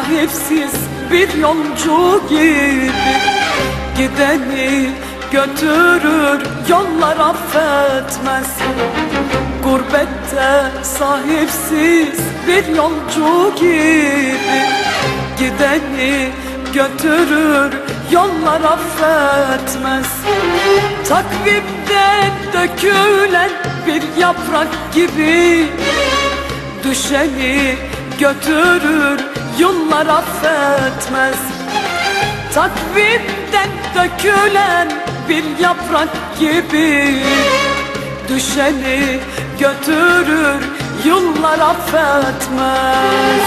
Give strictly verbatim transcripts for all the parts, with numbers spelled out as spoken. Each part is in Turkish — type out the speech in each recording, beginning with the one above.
sahipsiz bir yolcu gibi. Gideni götürür, yollar affetmez. Gurbette sahipsiz bir yolcu gibi. Gideni götürür, yollar affetmez. Takvimden dökülen bir yaprak gibi. Düşeni götürür, yollar affetmez. Takvimden dökülen bir yaprak gibi. Düşeni götürür, yollar affetmez.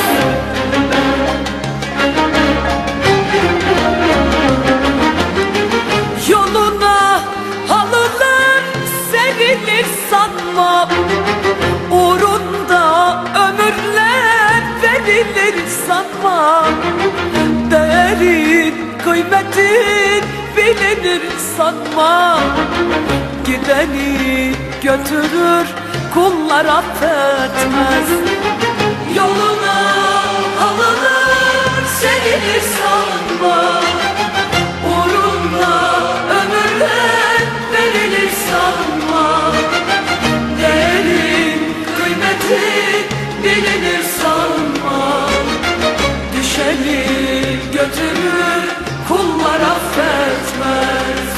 Yoluna halılar serilir sanma, uğrunda ömürler verilir sanma. Değerin, kıymetin bilinir sanma. Gideni götürür, kullar affetmez. Yoluna halılar serilir sanma, uğrunda ömürler verilir sanma. Değerin, kıymetin bilinir sanma. Düşeni götürür, kullar affetmez.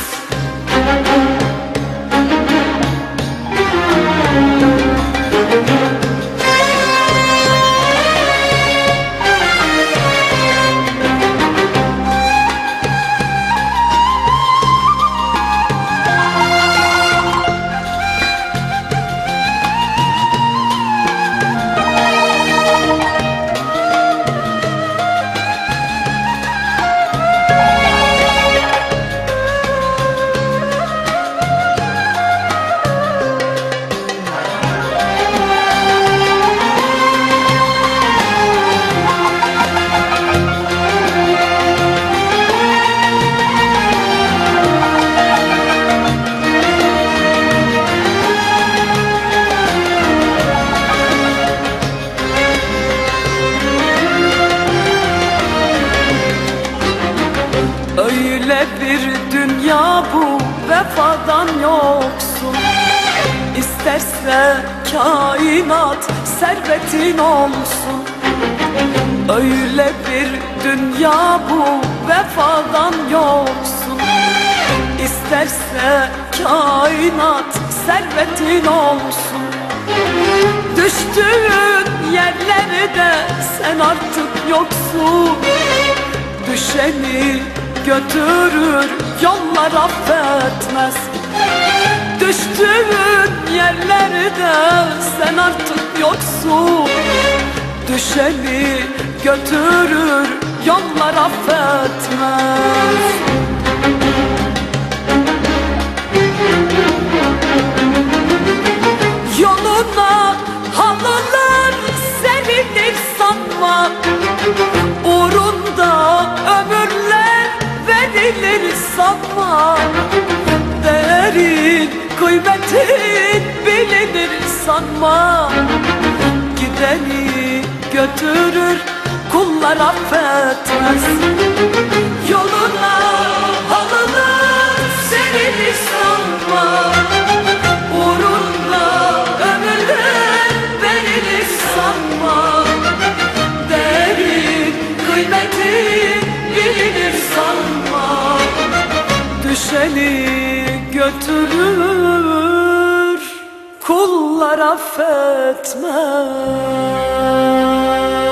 Öyle bir dünya bu, vefadan yoksun. İsterse kainat servetin olsun. Öyle bir dünya bu, vefadan yoksun. İsterse kainat servetin olsun. Düştüğün yerlerde sen artık yoksun. Düşeni götürür, yollar affetmez. Düştüğün yerlerde sen artık yoksun. Düşeni götürür, yollar affetmez. Yoluna halılar serilir sanma, uğrunda ömürler verilir sanma. Değerin, kıymetin bilinir sanma. Gideni götürür, kullar affetmez. Yoluna halılar serilir sanma, uğrunda ömürler verilir sanma. Değerin, kıymetin bilinir sanma. Düşeni götürür, kullar affetmez.